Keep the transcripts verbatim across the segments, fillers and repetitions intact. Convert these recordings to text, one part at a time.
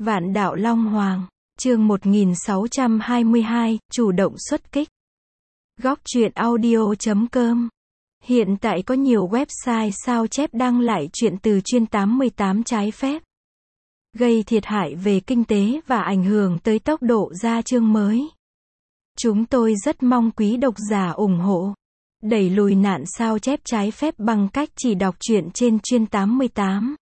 Vạn đạo Long Hoàng, chương một nghìn sáu trăm hai mươi hai, chủ động xuất kích. Góc truyện audio chấm com. Hiện tại có nhiều website sao chép đăng lại truyện từ chuyên tám mươi tám trái phép, gây thiệt hại về kinh tế và ảnh hưởng tới tốc độ ra chương mới. Chúng tôi rất mong quý độc giả ủng hộ, đẩy lùi nạn sao chép trái phép bằng cách chỉ đọc truyện trên chuyên tám mươi tám.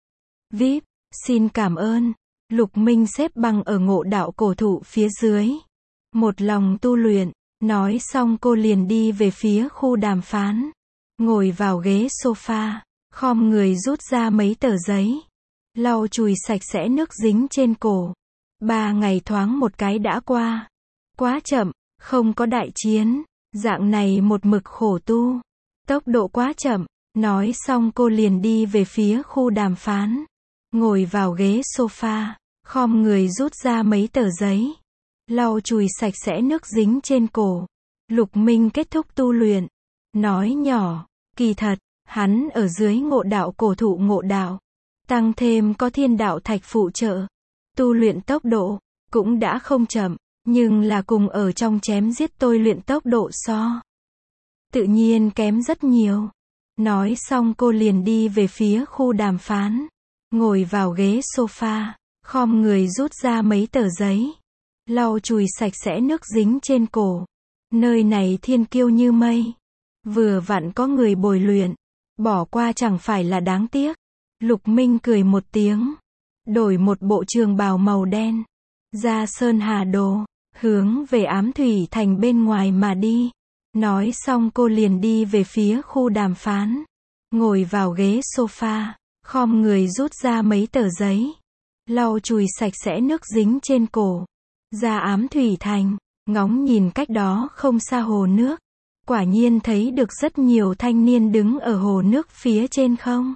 vê i pê, xin cảm ơn. Lục Minh xếp bằng ở ngộ đạo cổ thụ phía dưới, một lòng tu luyện. Nói xong cô liền đi về phía khu đàm phán, ngồi vào ghế sofa, khom người rút ra mấy tờ giấy, lau chùi sạch sẽ nước dính trên cổ. Ba ngày thoáng một cái đã qua, quá chậm, không có đại chiến, dạng này một mực khổ tu, tốc độ quá chậm. Nói xong cô liền đi về phía khu đàm phán, ngồi vào ghế sofa, khom người rút ra mấy tờ giấy, lau chùi sạch sẽ nước dính trên cổ. Lục Minh kết thúc tu luyện, nói nhỏ, kỳ thật, hắn ở dưới ngộ đạo cổ thụ ngộ đạo, tăng thêm có thiên đạo thạch phụ trợ, tu luyện tốc độ cũng đã không chậm, nhưng là cùng ở trong chém giết tôi luyện tốc độ so, tự nhiên kém rất nhiều. Nói xong cô liền đi về phía khu đàm phán, ngồi vào ghế sofa, khom người rút ra mấy tờ giấy, lau chùi sạch sẽ nước dính trên cổ. Nơi này thiên kiêu như mây, vừa vặn có người bồi luyện, bỏ qua chẳng phải là đáng tiếc. Lục Minh cười một tiếng, đổi một bộ trường bào màu đen, ra Sơn Hà Đồ, hướng về Ám Thủy Thành bên ngoài mà đi. Nói xong cô liền đi về phía khu đàm phán, ngồi vào ghế sofa, khom người rút ra mấy tờ giấy, lau chùi sạch sẽ nước dính trên cổ. Ra Ám Thủy Thành, ngóng nhìn cách đó không xa hồ nước, quả nhiên thấy được rất nhiều thanh niên đứng ở hồ nước phía trên không.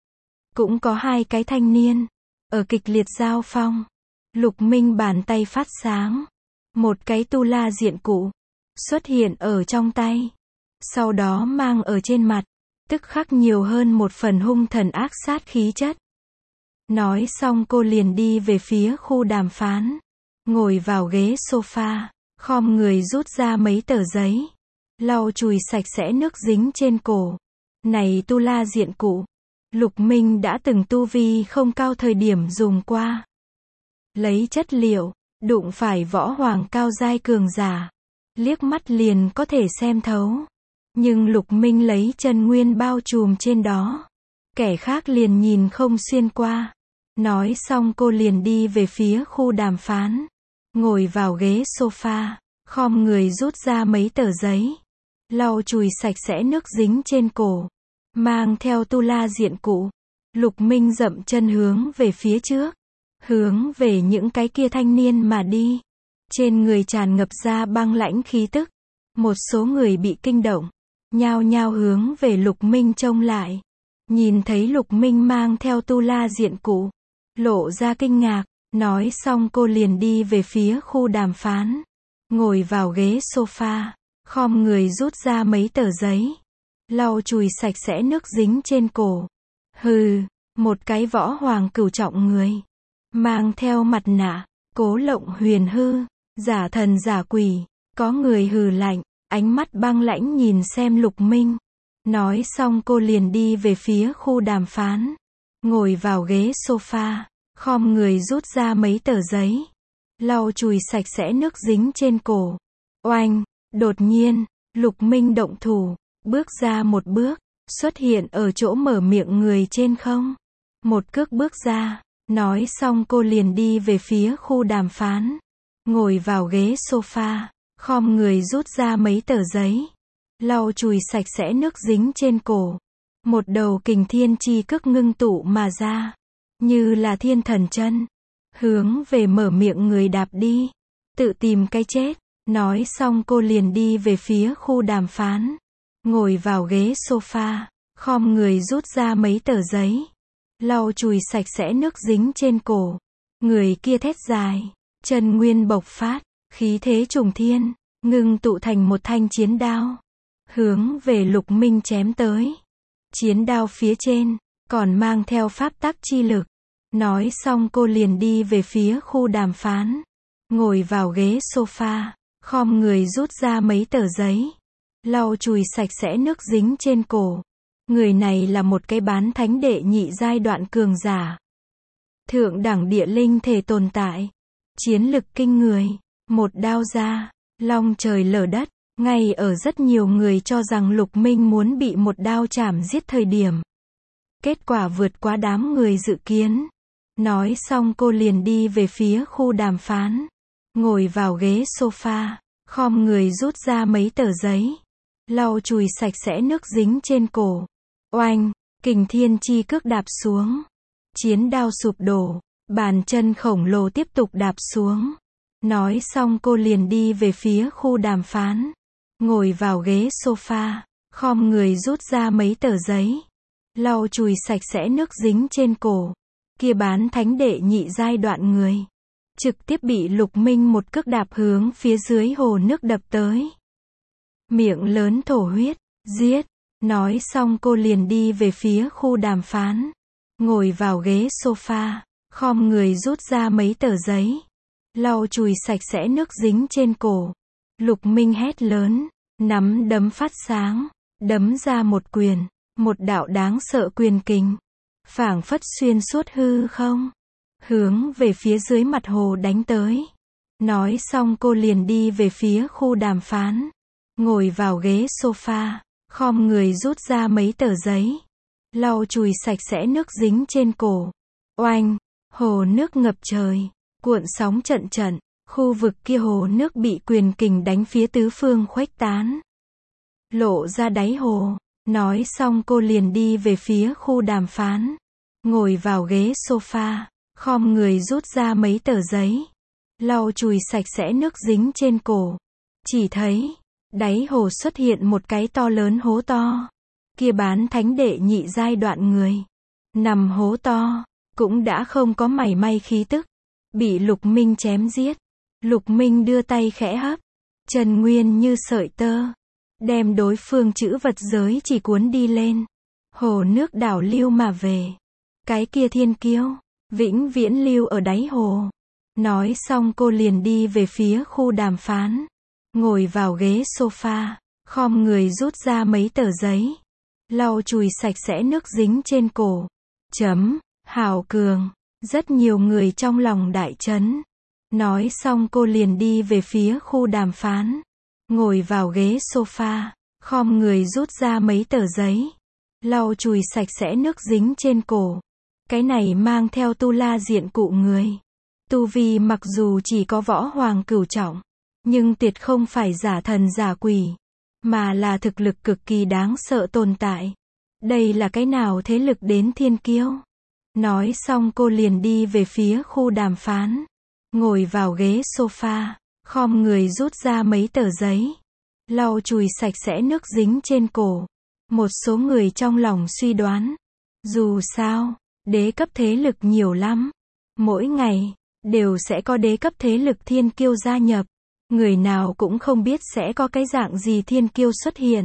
Cũng có hai cái thanh niên, ở kịch liệt giao phong. Lục Minh bàn tay phát sáng, một cái tu la diện cụ xuất hiện ở trong tay, sau đó mang ở trên mặt, tức khắc nhiều hơn một phần hung thần ác sát khí chất. Nói xong cô liền đi về phía khu đàm phán, ngồi vào ghế sofa, khom người rút ra mấy tờ giấy, lau chùi sạch sẽ nước dính trên cổ. Này tu la diện cụ, Lục Minh đã từng tu vi không cao thời điểm dùng qua. Lấy chất liệu, đụng phải võ hoàng cao giai cường giả, liếc mắt liền có thể xem thấu. Nhưng Lục Minh lấy chân nguyên bao trùm trên đó, kẻ khác liền nhìn không xuyên qua. Nói xong cô liền đi về phía khu đàm phán, ngồi vào ghế sofa, khom người rút ra mấy tờ giấy, lau chùi sạch sẽ nước dính trên cổ, mang theo tu la diện cụ. Lục Minh dậm chân hướng về phía trước, hướng về những cái kia thanh niên mà đi. Trên người tràn ngập ra băng lãnh khí tức, một số người bị kinh động, nhao nhao hướng về Lục Minh trông lại. Nhìn thấy Lục Minh mang theo tu la diện cụ, lộ ra kinh ngạc. Nói xong cô liền đi về phía khu đàm phán, ngồi vào ghế sofa, khom người rút ra mấy tờ giấy, lau chùi sạch sẽ nước dính trên cổ. Hừ, một cái võ hoàng cửu trọng người, mang theo mặt nạ, cố lộng huyền hư, giả thần giả quỷ. Có người hừ lạnh, ánh mắt băng lãnh nhìn xem Lục Minh. Nói xong cô liền đi về phía khu đàm phán, ngồi vào ghế sofa, khom người rút ra mấy tờ giấy, lau chùi sạch sẽ nước dính trên cổ. Oanh, đột nhiên, Lục Minh động thủ, bước ra một bước, xuất hiện ở chỗ mở miệng người trên không. Một cước bước ra, nói xong cô liền đi về phía khu đàm phán, ngồi vào ghế sofa, khom người rút ra mấy tờ giấy, lau chùi sạch sẽ nước dính trên cổ. Một đầu kình thiên chi cước ngưng tụ mà ra, như là thiên thần chân, hướng về mở miệng người đạp đi, tự tìm cái chết. Nói xong cô liền đi về phía khu đàm phán, ngồi vào ghế sofa, khom người rút ra mấy tờ giấy, lau chùi sạch sẽ nước dính trên cổ. Người kia thét dài, chân nguyên bộc phát, khí thế trùng thiên, ngưng tụ thành một thanh chiến đao, hướng về Lục Minh chém tới. Chiến đao phía trên còn mang theo pháp tắc chi lực, Nói xong cô liền đi về phía khu đàm phán. Ngồi vào ghế sofa, khom người rút ra mấy tờ giấy. Lau chùi sạch sẽ nước dính trên cổ. Người này là một cái bán thánh đệ nhị giai đoạn cường giả. Thượng đẳng địa linh thể tồn tại. Chiến lực kinh người. Một đao ra, long trời lở đất. Ngay ở rất nhiều người cho rằng Lục Minh muốn bị một đao chảm giết thời điểm. Kết quả vượt quá đám người dự kiến. Nói xong cô liền đi về phía khu đàm phán. Ngồi vào ghế sofa, khom người rút ra mấy tờ giấy. Lau chùi sạch sẽ nước dính trên cổ. Oanh, kình thiên chi cước đạp xuống. Chiến đao sụp đổ, bàn chân khổng lồ tiếp tục đạp xuống. Nói xong cô liền đi về phía khu đàm phán. Ngồi vào ghế sofa, khom người rút ra mấy tờ giấy. Lau chùi sạch sẽ nước dính trên cổ. Kia bán thánh đệ nhị giai đoạn người. Trực tiếp bị Lục Minh một cước đạp hướng phía dưới hồ nước đập tới. Miệng lớn thổ huyết, giết. Nói xong cô liền đi về phía khu đàm phán. Ngồi vào ghế sofa, khom người rút ra mấy tờ giấy. Lau chùi sạch sẽ nước dính trên cổ. Lục Minh hét lớn, nắm đấm phát sáng, đấm ra một quyền, một đạo đáng sợ quyền kình. Phảng phất xuyên suốt hư không, hướng về phía dưới mặt hồ đánh tới. Nói xong cô liền đi về phía khu đàm phán. Ngồi vào ghế sofa, khom người rút ra mấy tờ giấy. Lau chùi sạch sẽ nước dính trên cổ. Oanh, hồ nước ngập trời, cuộn sóng trận trận. Khu vực kia hồ nước bị quyền kình đánh phía tứ phương khuếch tán. Lộ ra đáy hồ. Nói xong cô liền đi về phía khu đàm phán. Ngồi vào ghế sofa, khom người rút ra mấy tờ giấy. Lau chùi sạch sẽ nước dính trên cổ. Chỉ thấy, đáy hồ xuất hiện một cái to lớn hố to. Kia bán thánh đệ nhị giai đoạn người. Nằm hố to, cũng đã không có mảy may khí tức. Bị Lục Minh chém giết. Lục Minh đưa tay khẽ hấp. Trần Nguyên như sợi tơ. Đem đối phương chữ vật giới chỉ cuốn đi lên. Hồ nước đảo lưu mà về. Cái kia thiên kiêu, vĩnh viễn lưu ở đáy hồ. Nói xong cô liền đi về phía khu đàm phán. Ngồi vào ghế sofa, khom người rút ra mấy tờ giấy. Lau chùi sạch sẽ nước dính trên cổ. Chấm, hào cường. Rất nhiều người trong lòng đại chấn. Nói xong cô liền đi về phía khu đàm phán. Ngồi vào ghế sofa, khom người rút ra mấy tờ giấy. Lau chùi sạch sẽ nước dính trên cổ. Cái này mang theo tu la diện cụ người. Tu vi mặc dù chỉ có võ hoàng cửu trọng, nhưng tuyệt không phải giả thần giả quỷ, mà là thực lực cực kỳ đáng sợ tồn tại. Đây là cái nào thế lực đến thiên kiêu? Nói xong cô liền đi về phía khu đàm phán. Ngồi vào ghế sofa, khom người rút ra mấy tờ giấy. Lau chùi sạch sẽ nước dính trên cổ. Một số người trong lòng suy đoán. Dù sao, đế cấp thế lực nhiều lắm. Mỗi ngày, đều sẽ có đế cấp thế lực thiên kiêu gia nhập. Người nào cũng không biết sẽ có cái dạng gì thiên kiêu xuất hiện.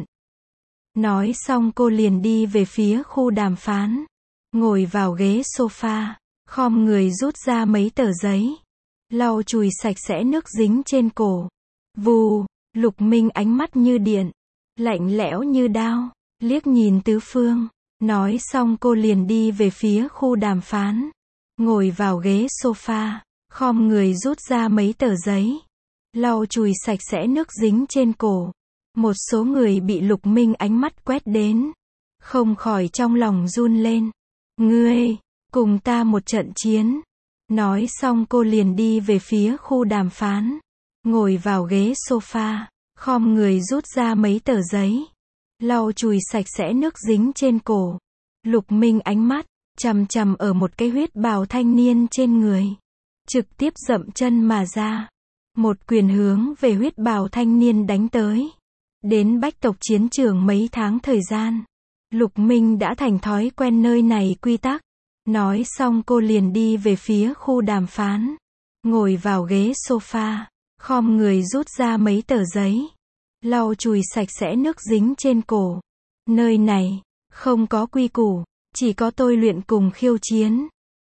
Nói xong cô liền đi về phía khu đàm phán. Ngồi vào ghế sofa, khom người rút ra mấy tờ giấy. Lau chùi sạch sẽ nước dính trên cổ. Vù, Lục Minh ánh mắt như điện, lạnh lẽo như đao, liếc nhìn tứ phương. Nói xong cô liền đi về phía khu đàm phán. Ngồi vào ghế sofa, khom người rút ra mấy tờ giấy. Lau chùi sạch sẽ nước dính trên cổ. Một số người bị Lục Minh ánh mắt quét đến, không khỏi trong lòng run lên. Ngươi, cùng ta một trận chiến. Nói xong cô liền đi về phía khu đàm phán. Ngồi vào ghế sofa, khom người rút ra mấy tờ giấy. Lau chùi sạch sẽ nước dính trên cổ. Lục Minh ánh mắt chằm chằm ở một cái huyết bào thanh niên trên người. Trực tiếp dậm chân mà ra. Một quyền hướng về huyết bào thanh niên đánh tới. Đến bách tộc chiến trường mấy tháng thời gian, Lục Minh đã thành thói quen nơi này quy tắc. Nói xong cô liền đi về phía khu đàm phán. Ngồi vào ghế sofa, khom người rút ra mấy tờ giấy. Lau chùi sạch sẽ nước dính trên cổ. Nơi này, không có quy củ, chỉ có tôi luyện cùng khiêu chiến.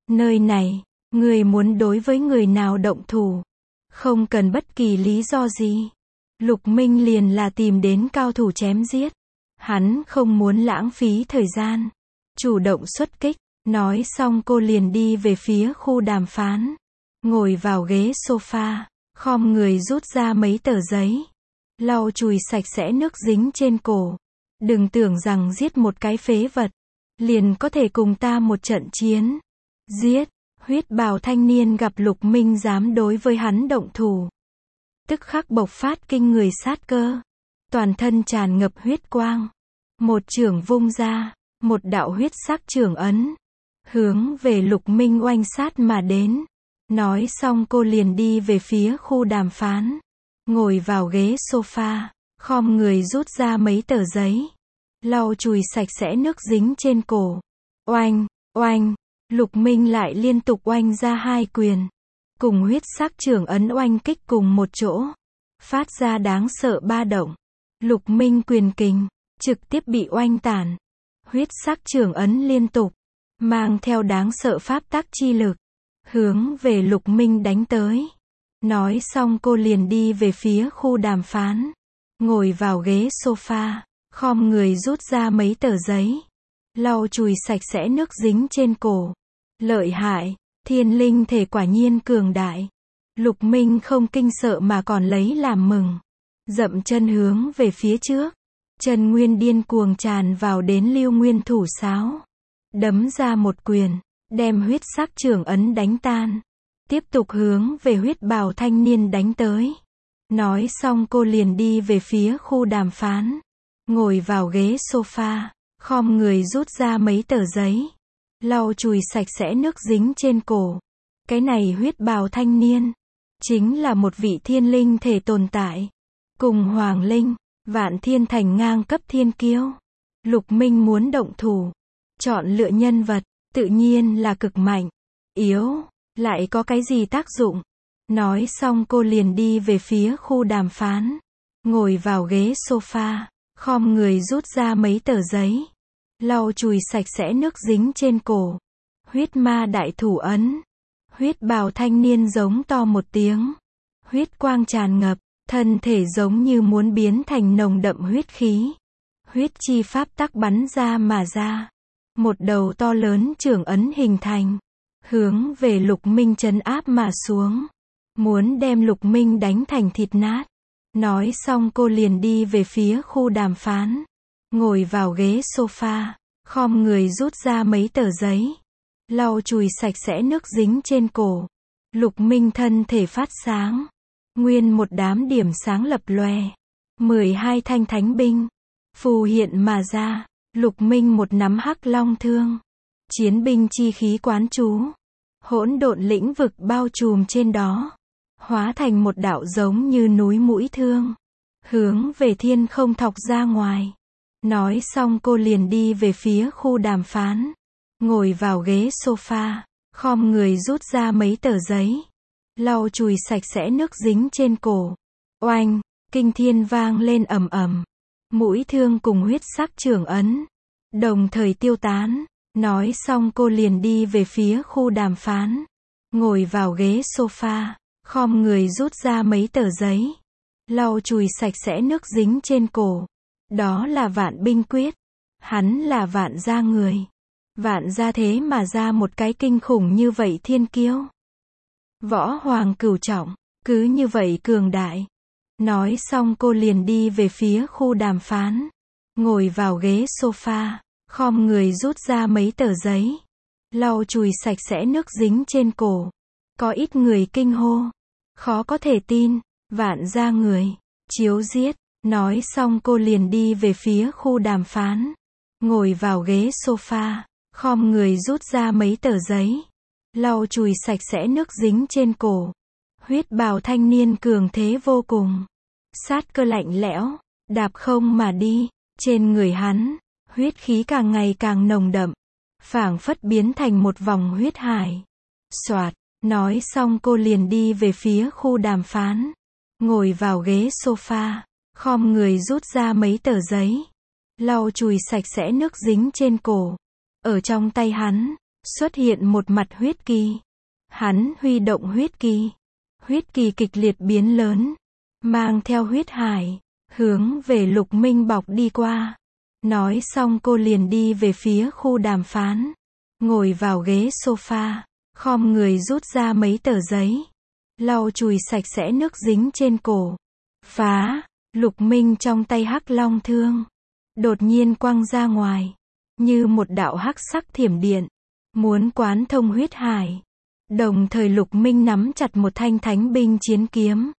Nơi này, người muốn đối với người nào động thủ, không cần bất kỳ lý do gì. Lục Minh liền là tìm đến cao thủ chém giết. Hắn không muốn lãng phí thời gian. Chủ động xuất kích. Nói xong cô liền đi về phía khu đàm phán. Ngồi vào ghế sofa. Khom người rút ra mấy tờ giấy. Lau chùi sạch sẽ nước dính trên cổ. Đừng tưởng rằng giết một cái phế vật, liền có thể cùng ta một trận chiến. Giết. Huyết bào thanh niên gặp Lục Minh dám đối với hắn động thủ, tức khắc bộc phát kinh người sát cơ. Toàn thân tràn ngập huyết quang. Một chưởng vung ra, một đạo huyết sắc chưởng ấn, hướng về Lục Minh oanh sát mà đến. Nói xong cô liền đi về phía khu đàm phán. Ngồi vào ghế sofa, khom người rút ra mấy tờ giấy. Lau chùi sạch sẽ nước dính trên cổ. Oanh, oanh, Lục Minh lại liên tục oanh ra hai quyền. Cùng huyết sắc chưởng ấn oanh kích cùng một chỗ. Phát ra đáng sợ ba động. Lục Minh quyền kình, trực tiếp bị oanh tản. Huyết sắc chưởng ấn liên tục, mang theo đáng sợ pháp tắc chi lực, hướng về Lục Minh đánh tới. Nói xong cô liền đi về phía khu đàm phán. Ngồi vào ghế sofa, khom người rút ra mấy tờ giấy. Lau chùi sạch sẽ nước dính trên cổ. Lợi hại, thiên linh thể quả nhiên cường đại. Lục Minh không kinh sợ mà còn lấy làm mừng. Dậm chân hướng về phía trước. Chân nguyên điên cuồng tràn vào đến lưu nguyên thủ sáo. Đấm ra một quyền, đem huyết sắc chưởng ấn đánh tan. Tiếp tục hướng về huyết bào thanh niên đánh tới. Nói xong cô liền đi về phía khu đàm phán. Ngồi vào ghế sofa, khom người rút ra mấy tờ giấy. Lau chùi sạch sẽ nước dính trên cổ. Cái này huyết bào thanh niên, chính là một vị thiên linh thể tồn tại. Cùng Hoàng Linh, Vạn Thiên Thành ngang cấp thiên kiêu. Lục Minh muốn động thủ, chọn lựa nhân vật, tự nhiên là cực mạnh. Yếu, lại có cái gì tác dụng? Nói xong cô liền đi về phía khu đàm phán. Ngồi vào ghế sofa, khom người rút ra mấy tờ giấy. Lau chùi sạch sẽ nước dính trên cổ. Huyết ma đại thủ ấn. Huyết bào thanh niên giống to một tiếng. Huyết quang tràn ngập, thân thể giống như muốn biến thành nồng đậm huyết khí. Huyết chi pháp tắc bắn ra mà ra. Một đầu to lớn chưởng ấn hình thành, hướng về Lục Minh trấn áp mà xuống. Muốn đem Lục Minh đánh thành thịt nát. Nói xong cô liền đi về phía khu đàm phán. Ngồi vào ghế sofa, khom người rút ra mấy tờ giấy. Lau chùi sạch sẽ nước dính trên cổ. Lục Minh thân thể phát sáng. Nguyên một đám điểm sáng lập lòe. mười hai thanh thánh binh phù hiện mà ra. Lục Minh một nắm hắc long thương. Chiến binh chi khí quán chú. Hỗn độn lĩnh vực bao trùm trên đó. Hóa thành một đạo giống như núi mũi thương. Hướng về thiên không thọc ra ngoài. Nói xong cô liền đi về phía khu đàm phán. Ngồi vào ghế sofa, khom người rút ra mấy tờ giấy. Lau chùi sạch sẽ nước dính trên cổ. Oanh, kinh thiên vang lên ầm ầm. Mũi thương cùng huyết sắc chưởng ấn đồng thời tiêu tán. Nói xong cô liền đi về phía khu đàm phán. Ngồi vào ghế sofa, khom người rút ra mấy tờ giấy. Lau chùi sạch sẽ nước dính trên cổ. Đó là Vạn Binh Quyết. Hắn là Vạn gia người. Vạn gia thế mà ra một cái kinh khủng như vậy thiên kiêu. Võ hoàng cửu trọng, cứ như vậy cường đại. Nói xong cô liền đi về phía khu đàm phán. Ngồi vào ghế sofa, khom người rút ra mấy tờ giấy. Lau chùi sạch sẽ nước dính trên cổ. Có ít người kinh hô. Khó có thể tin, Vạn gia người, chiếu giết. Nói xong cô liền đi về phía khu đàm phán. Ngồi vào ghế sofa, khom người rút ra mấy tờ giấy. Lau chùi sạch sẽ nước dính trên cổ. Huyết bào thanh niên cường thế vô cùng. Sát cơ lạnh lẽo, đạp không mà đi. Trên người hắn, huyết khí càng ngày càng nồng đậm. Phảng phất biến thành một vòng huyết hải. Soạt, nói xong cô liền đi về phía khu đàm phán. Ngồi vào ghế sofa, khom người rút ra mấy tờ giấy. Lau chùi sạch sẽ nước dính trên cổ. Ở trong tay hắn, Xuất hiện một mặt huyết kỳ. Hắn huy động huyết kỳ. Huyết kỳ kịch liệt biến lớn, mang theo huyết hải, hướng về Lục Minh bọc đi qua. Nói xong cô liền đi về phía khu đàm phán, ngồi vào ghế sofa, khom người rút ra mấy tờ giấy, lau chùi sạch sẽ nước dính trên cổ. Phá, Lục Minh trong tay hắc long thương, đột nhiên quăng ra ngoài, như một đạo hắc sắc thiểm điện, muốn quán thông huyết hải. Đồng thời Lục Minh nắm chặt một thanh thánh binh chiến kiếm.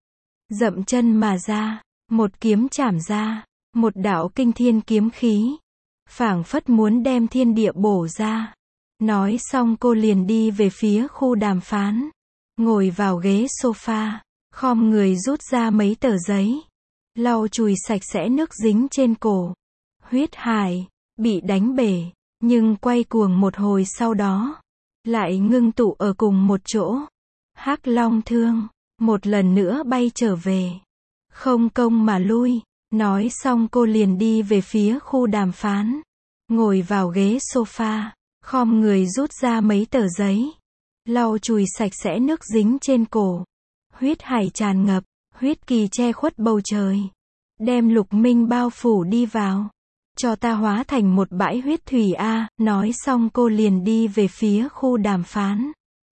Dậm chân mà ra, một kiếm chảm ra, một đạo kinh thiên kiếm khí, phảng phất muốn đem thiên địa bổ ra. Nói xong cô liền đi về phía khu đàm phán, ngồi vào ghế sofa, khom người rút ra mấy tờ giấy, lau chùi sạch sẽ nước dính trên cổ. Huyết hải, bị đánh bể, nhưng quay cuồng một hồi sau đó, lại ngưng tụ ở cùng một chỗ. Hắc long thương, một lần nữa bay trở về, không công mà lui. Nói xong cô liền đi về phía khu đàm phán, ngồi vào ghế sofa, khom người rút ra mấy tờ giấy, lau chùi sạch sẽ nước dính trên cổ. Huyết hải tràn ngập, huyết kỳ che khuất bầu trời, đem Lục Minh bao phủ đi vào. Cho ta hóa thành một bãi huyết thủy a. Nói xong cô liền đi về phía khu đàm phán,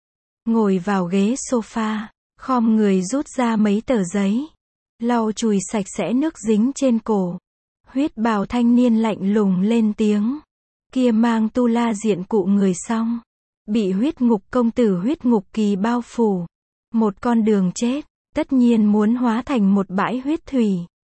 ngồi vào ghế sofa, khom người rút ra mấy tờ giấy, lau chùi sạch sẽ nước dính trên cổ. Huyết bào thanh niên lạnh lùng lên tiếng, kia mang tu la diện cụ người xong, bị huyết ngục công tử huyết ngục kỳ bao phủ, một con đường chết, tất nhiên muốn hóa thành một bãi huyết thủy.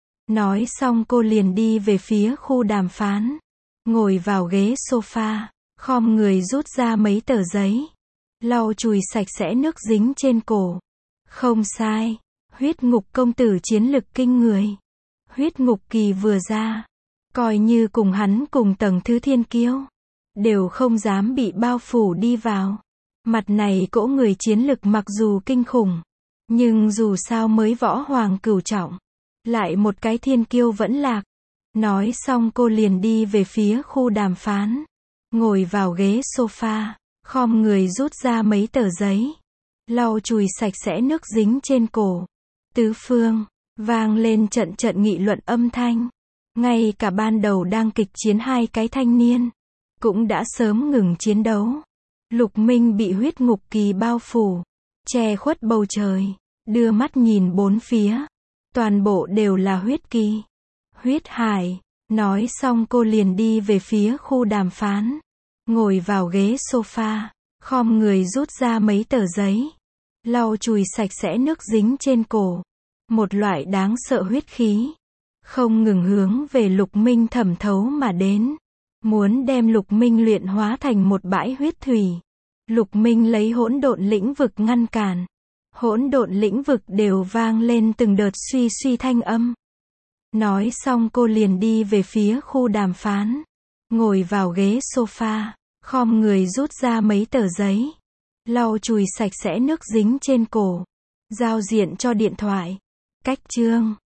Nói xong cô liền đi về phía khu đàm phán, ngồi vào ghế sofa, khom người rút ra mấy tờ giấy, lau chùi sạch sẽ nước dính trên cổ. Không sai, huyết ngục công tử chiến lực kinh người. Huyết ngục kỳ vừa ra, coi như cùng hắn cùng tầng thứ thiên kiêu, đều không dám bị bao phủ đi vào. Mặt này cỗ người chiến lực mặc dù kinh khủng, nhưng dù sao mới võ hoàng cửu trọng, lại một cái thiên kiêu vẫn lạc. Nói xong cô liền đi về phía khu đàm phán, ngồi vào ghế sofa, khom người rút ra mấy tờ giấy, lau chùi sạch sẽ nước dính trên cổ. Tứ phương, vang lên trận trận nghị luận âm thanh. Ngay cả ban đầu đang kịch chiến hai cái thanh niên, cũng đã sớm ngừng chiến đấu. Lục Minh bị huyết ngục kỳ bao phủ, che khuất bầu trời, đưa mắt nhìn bốn phía. Toàn bộ đều là huyết kỳ. Huyết hải. Nói xong cô liền đi về phía khu đàm phán, ngồi vào ghế sofa, khom người rút ra mấy tờ giấy, lau chùi sạch sẽ nước dính trên cổ. Một loại đáng sợ huyết khí, không ngừng hướng về Lục Minh thẩm thấu mà đến, muốn đem Lục Minh luyện hóa thành một bãi huyết thủy. Lục Minh lấy hỗn độn lĩnh vực ngăn cản. Hỗn độn lĩnh vực đều vang lên từng đợt suy suy thanh âm. Nói xong cô liền đi về phía khu đàm phán, ngồi vào ghế sofa, khom người rút ra mấy tờ giấy, lau chùi sạch sẽ nước dính trên cổ. Giao diện cho điện thoại. Cách chương